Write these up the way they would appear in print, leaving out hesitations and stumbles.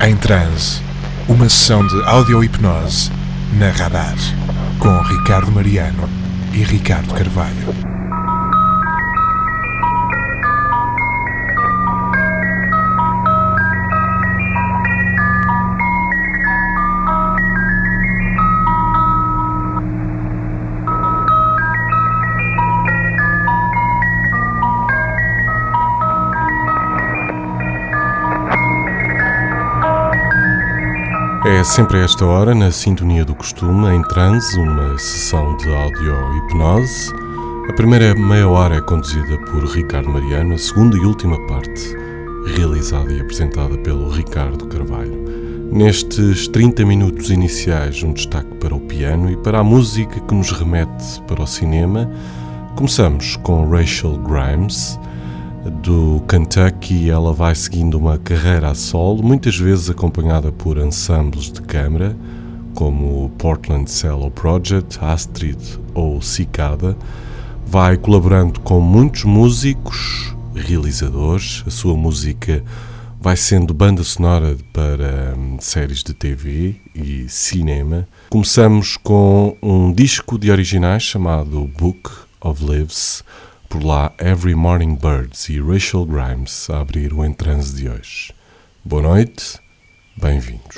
Em Transe, uma sessão de audio-hipnose na Radar, com Ricardo Mariano e Ricardo Carvalho. É sempre a esta hora, na sintonia do costume, em Transe, uma sessão de audio-hipnose. A primeira meia hora é conduzida por Ricardo Mariano, a segunda e última parte realizada e apresentada pelo Ricardo Carvalho. Nestes 30 minutos iniciais, um destaque para o piano e para a música que nos remete para o cinema. Começamos com Rachel Grimes, do Kentucky. Ela vai seguindo uma carreira a solo, muitas vezes acompanhada por ensembles de câmara, como o Portland Cello Project, Astrid ou Cicada. Vai colaborando com muitos músicos, realizadores. A sua música vai sendo banda sonora para séries de TV e cinema. Começamos com um disco de originais chamado Book of Lives. Por lá, Every Morning Birds e Rachel Grimes a abrir o Em Transe de hoje. Boa noite, bem-vindos.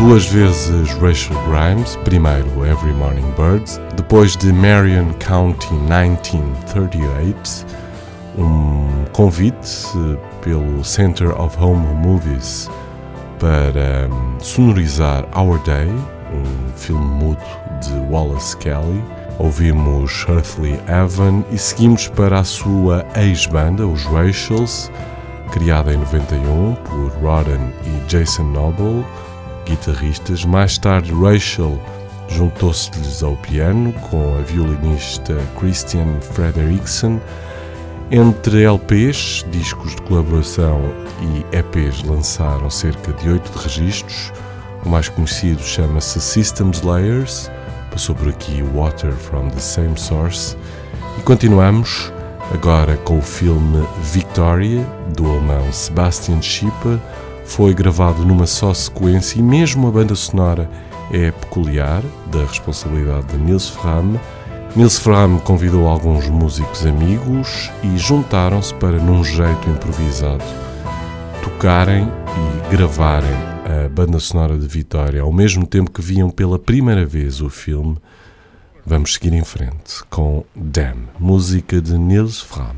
duas vezes Rachel Grimes, primeiro Every Morning Birds, depois de Marion County 1938, um convite pelo Center of Home Movies para sonorizar Our Day, um filme mudo de Wallace Kelly. Ouvimos Earthly Heaven e seguimos para a sua ex-banda, os Rachels, criada em 91 por Rodden e Jason Noble, guitarristas. Mais tarde, Rachel juntou-se-lhes ao piano com a violinista Christian Frederiksen. Entre LPs, discos de colaboração e EPs lançaram cerca de 8 de registros. O mais conhecido chama-se Systems Layers, passou por aqui Water from the Same Source. E continuamos agora com o filme Victoria, do alemão Sebastian Schipper. Foi gravado numa só sequência e mesmo a banda sonora é peculiar, da responsabilidade de Nils Frahm. Nils Frahm convidou alguns músicos amigos e juntaram-se para, num jeito improvisado, tocarem e gravarem a banda sonora de Vitória ao mesmo tempo que viam pela primeira vez o filme. Vamos seguir em frente com Damn, música de Nils Frahm.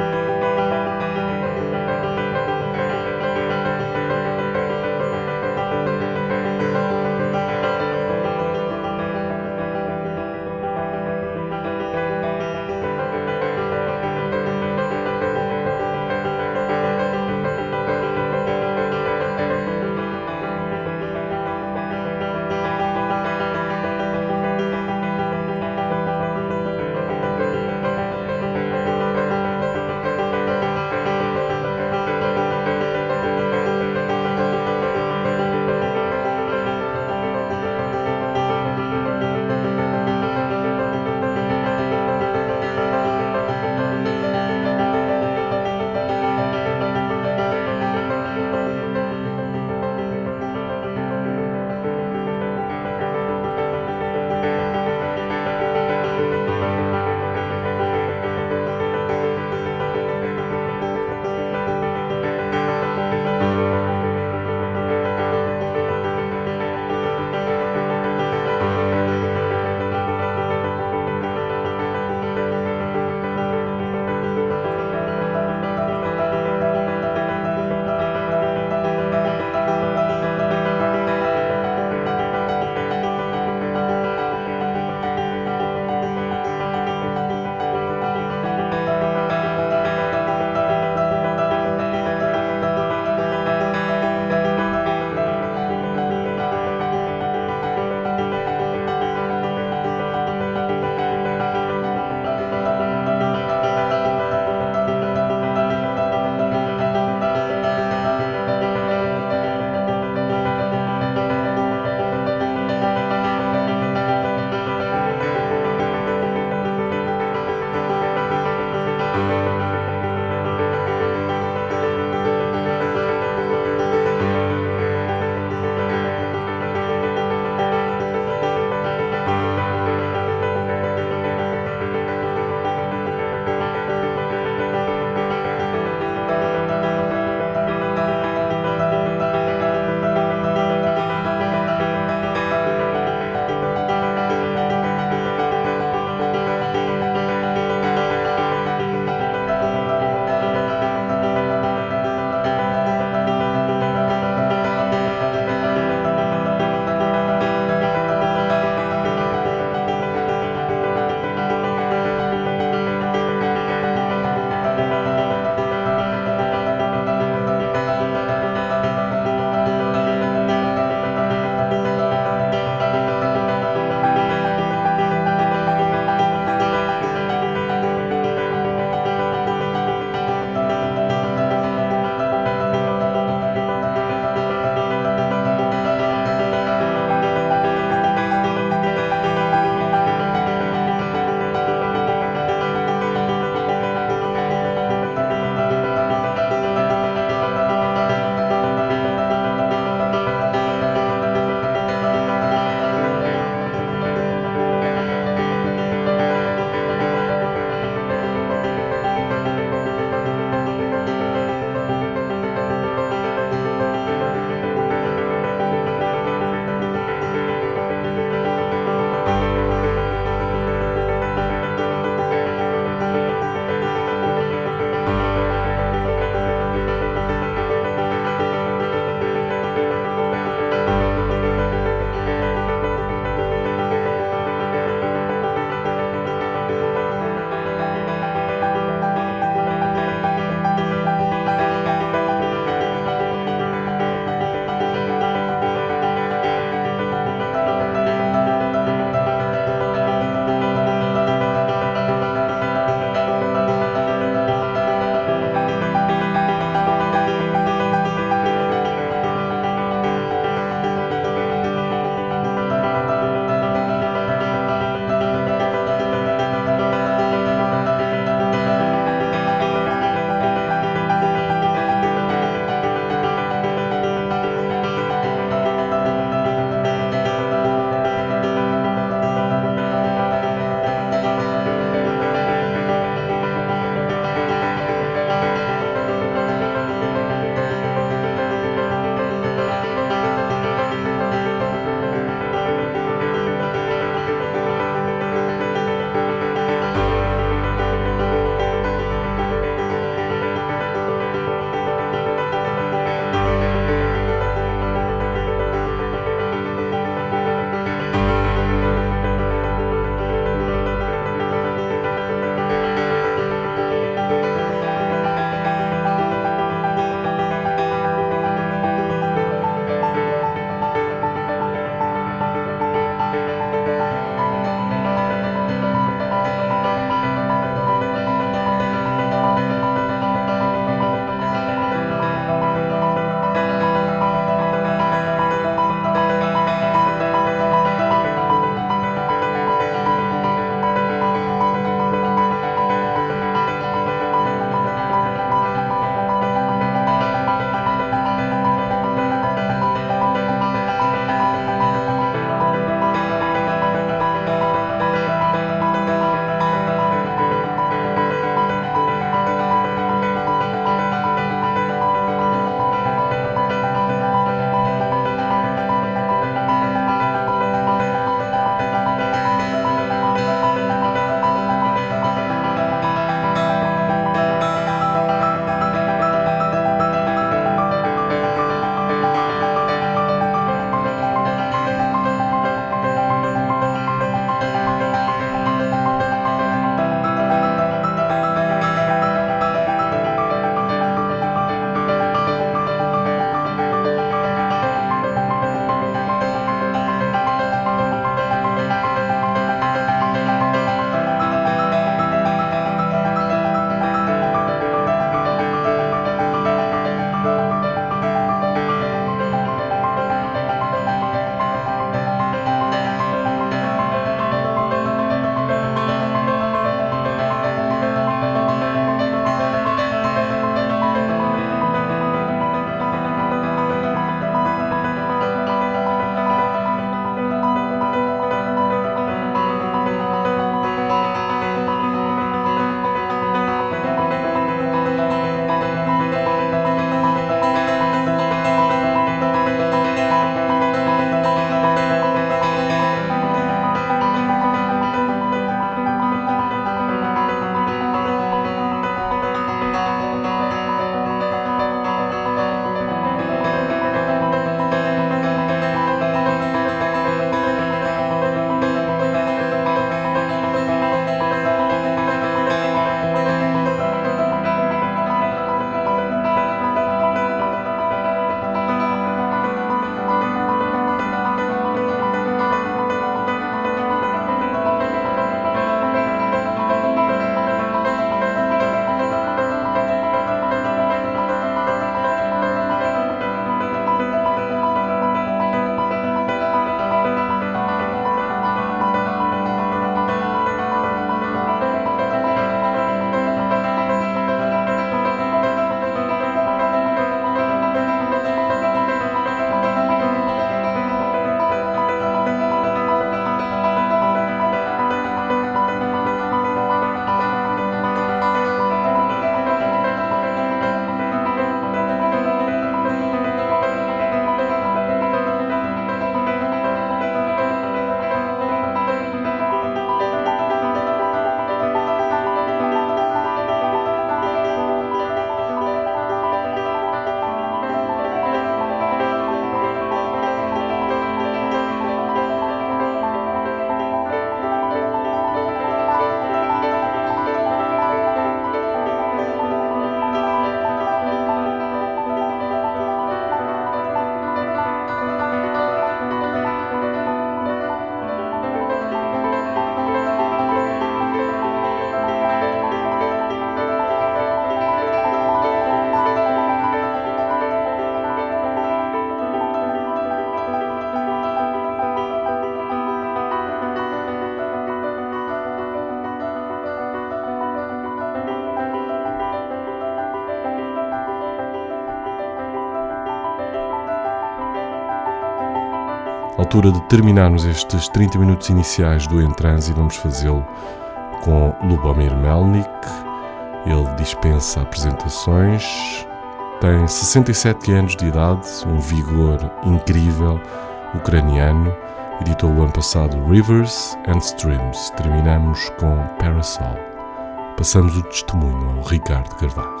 Altura de terminarmos estes 30 minutos iniciais do Em Transe e vamos fazê-lo com Lubomir Melnik. Ele dispensa apresentações, tem 67 anos de idade, um vigor incrível, ucraniano, editou o ano passado Rivers and Streams. Terminamos com Parasol. Passamos o testemunho ao Ricardo Carvalho.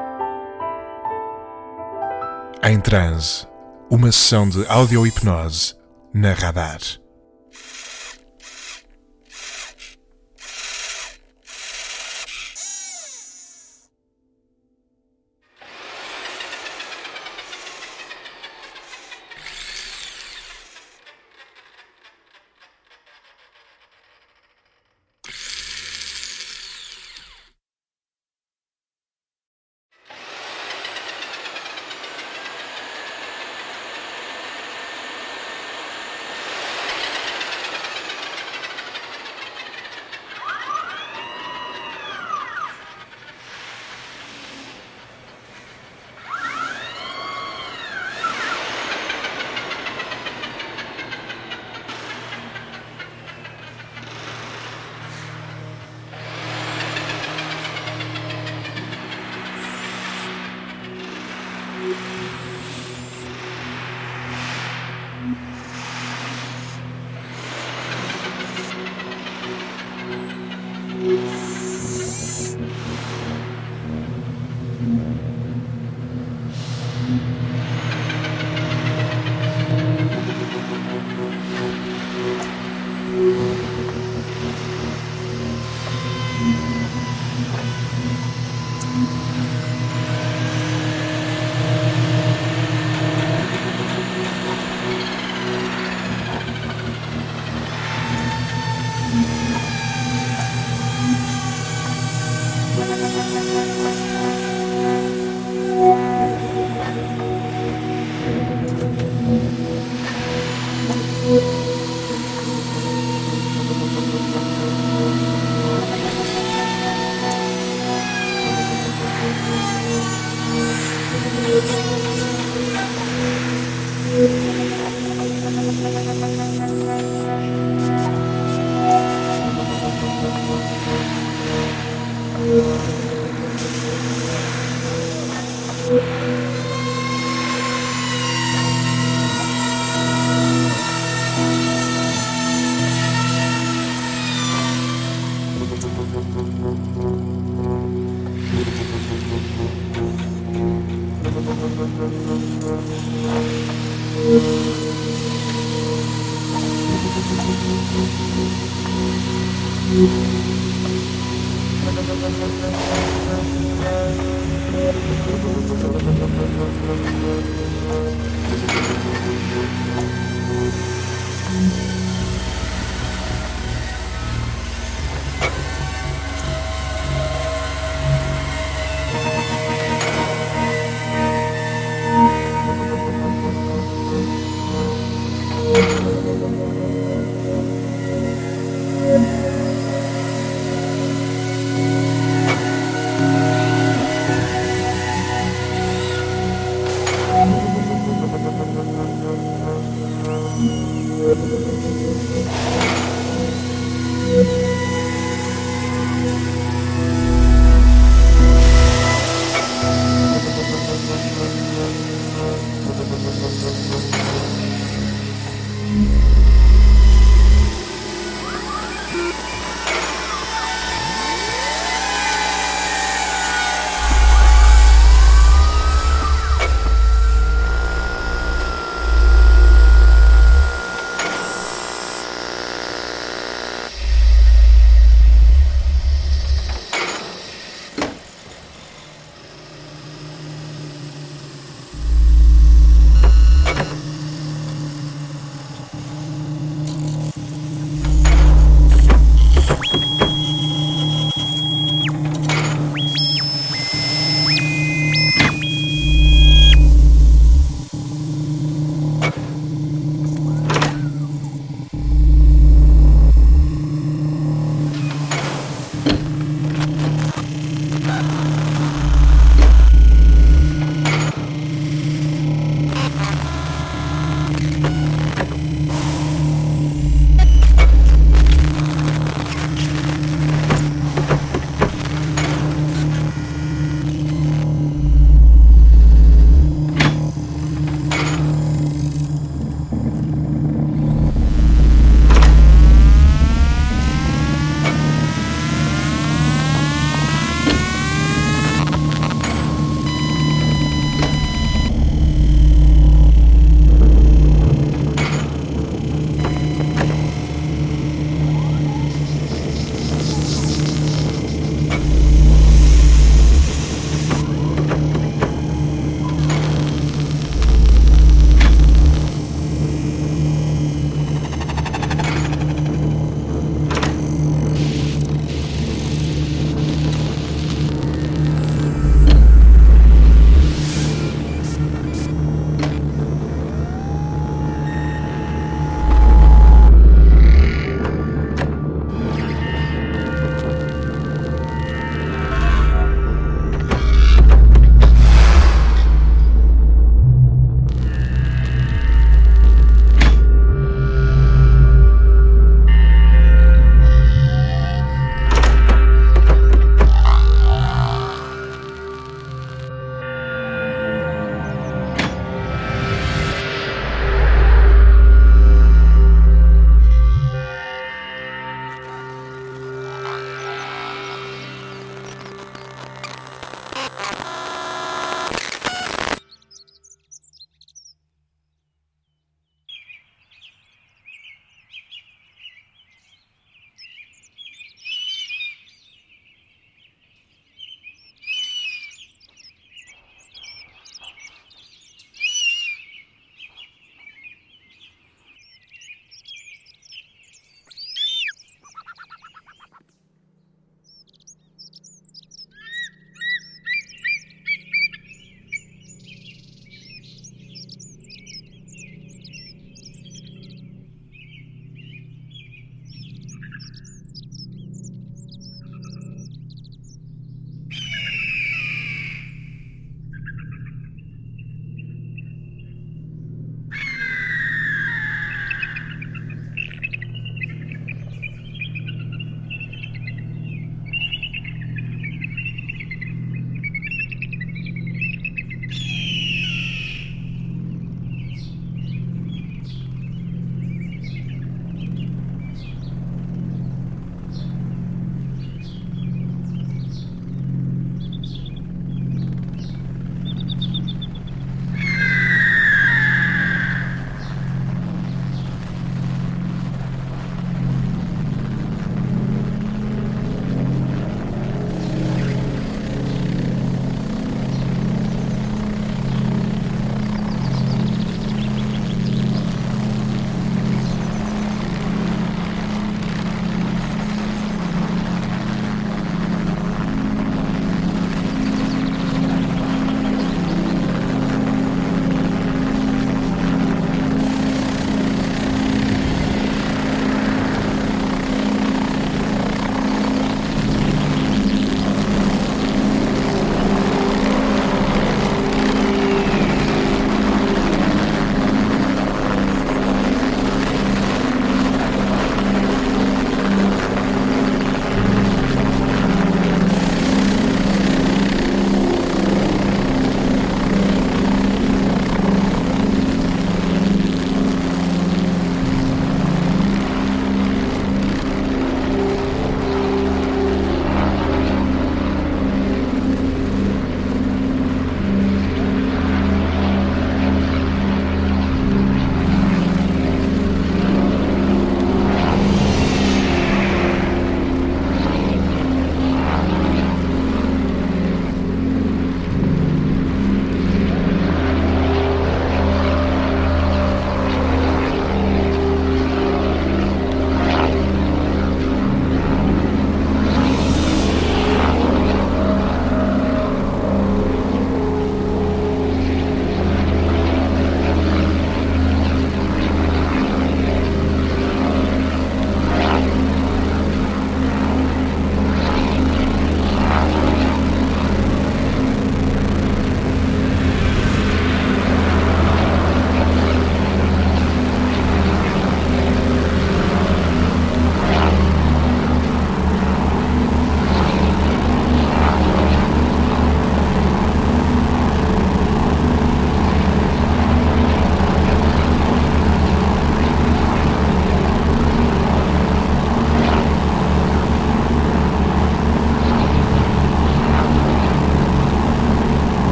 Em Transe, uma sessão de audio-hipnose na Radar.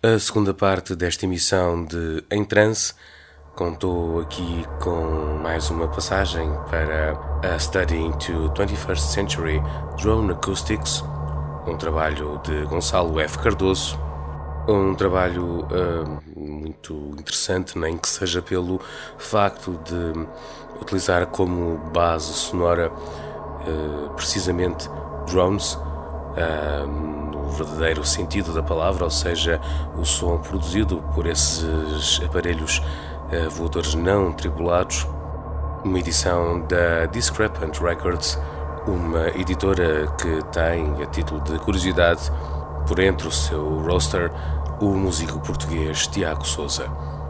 A segunda parte desta emissão de Em Trance contou aqui com mais uma passagem para A Study into 21st Century Drone Acoustics, um trabalho de Gonçalo F. Cardoso, um trabalho muito interessante, nem que seja pelo facto de utilizar como base sonora precisamente drones, no verdadeiro sentido da palavra, ou seja, o som produzido por esses aparelhos voadores não tripulados. Uma edição da Discrepant Records, uma editora que tem, a título de curiosidade, por entre o seu roster, o músico português Tiago Sousa.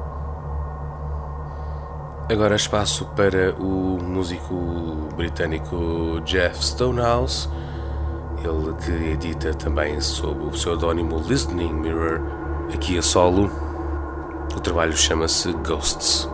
Agora espaço para o músico britânico Jeff Stonehouse, ele que edita também sob o pseudónimo Listening Mirror, aqui a solo. O trabalho chama-se Ghosts.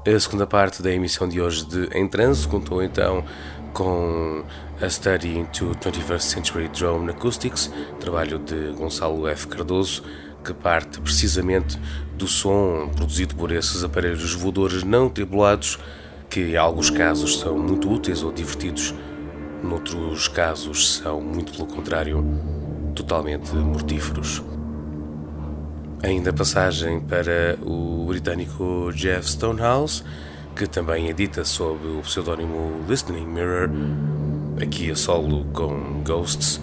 A segunda parte da emissão de hoje de Em Transe contou então com A Study into 21st Century Drone Acoustics, trabalho de Gonçalo F. Cardoso, que parte precisamente do som produzido por esses aparelhos voadores não tripulados, que em alguns casos são muito úteis ou divertidos, noutros casos são, muito pelo contrário, totalmente mortíferos. Ainda passagem para o britânico Jeff Stonehouse, que também edita sob o pseudónimo Listening Mirror, aqui a solo com Ghosts.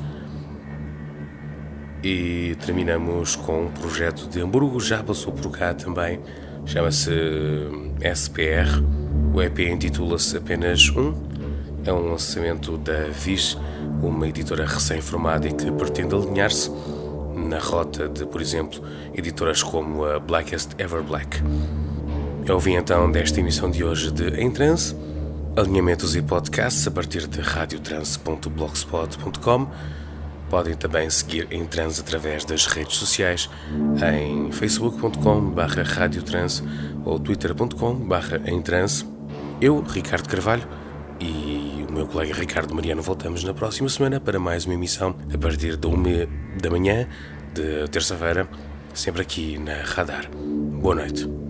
E terminamos com um projeto de Hamburgo, já passou por cá também, chama-se SPR, o EP intitula-se Apenas Um, é um lançamento da Viz, uma editora recém-formada e que pretende alinhar-se na rota de, por exemplo, editoras como a Blackest Ever Black. Eu ouvi então desta emissão de hoje de Em Transe, alinhamentos e podcasts a partir de radiotranse.blogspot.com. Podem também seguir Em Transe através das redes sociais em facebook.com/radiotranse ou twitter.com/emtranse. Eu, Ricardo Carvalho, e o meu colega Ricardo Mariano voltamos na próxima semana para mais uma emissão a partir da 1 da manhã de terça-feira, sempre aqui na Radar. Boa noite.